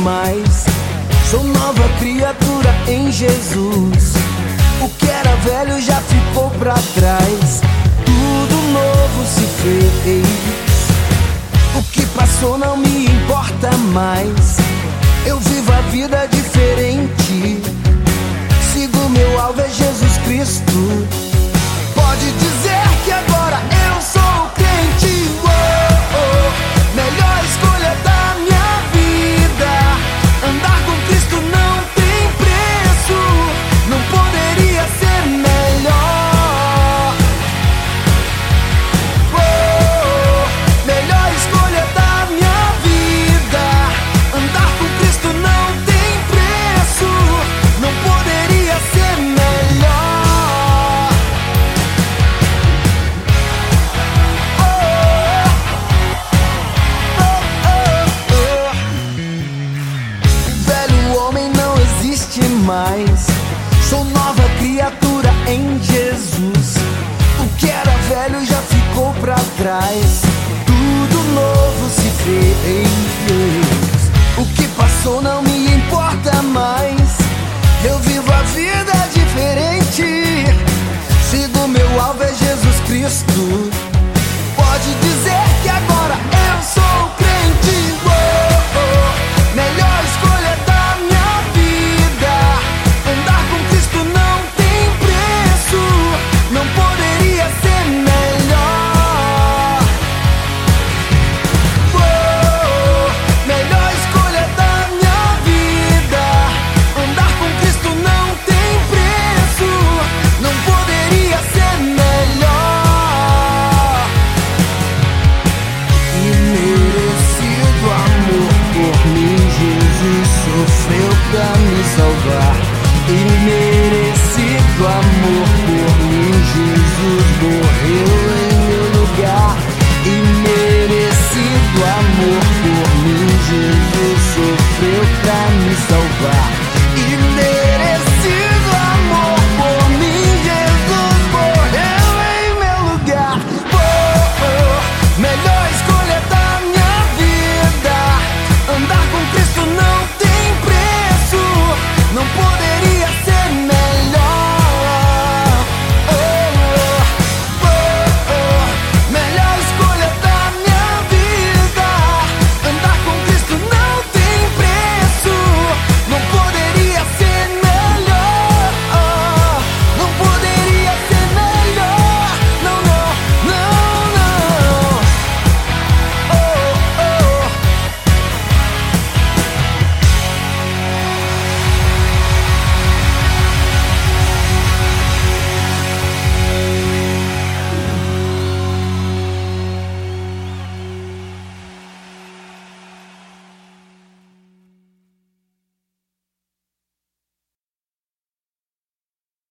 mais. Sou nova criatura em Jesus. O que era velho já ficou pra trás. Tudo novo se fez. O que passou não me importa mais. Eu vivo a vida diferente. Sigo meu alvo é Jesus Cristo. Pode dizer que agora eu sou crente. Melhor escolha da minha vida. Andar com Cristo não tem preço. Não poderia ser melhor. Melhor escolha da minha vida. Andar com Cristo não tem preço. Não poderia ser melhor. Velho homem não existe mais. Sou nova criatura em Jesus. O que era velho já ficou pra trás. Tudo novo se fez. O que passou não me importa mais. Eu vivo a vida diferente. Sigo meu alvo é Jesus Cristo. Pode dizer que agora eu sou crente. Melhor escolha da minha vida. Andar com Cristo não tem preço. Não poderia ser melhor. Melhor escolha da minha vida. Andar com Cristo não tem preço. Não poderia ser melhor. Imerecido amor por mim, Jesus sofreu pra me salvar.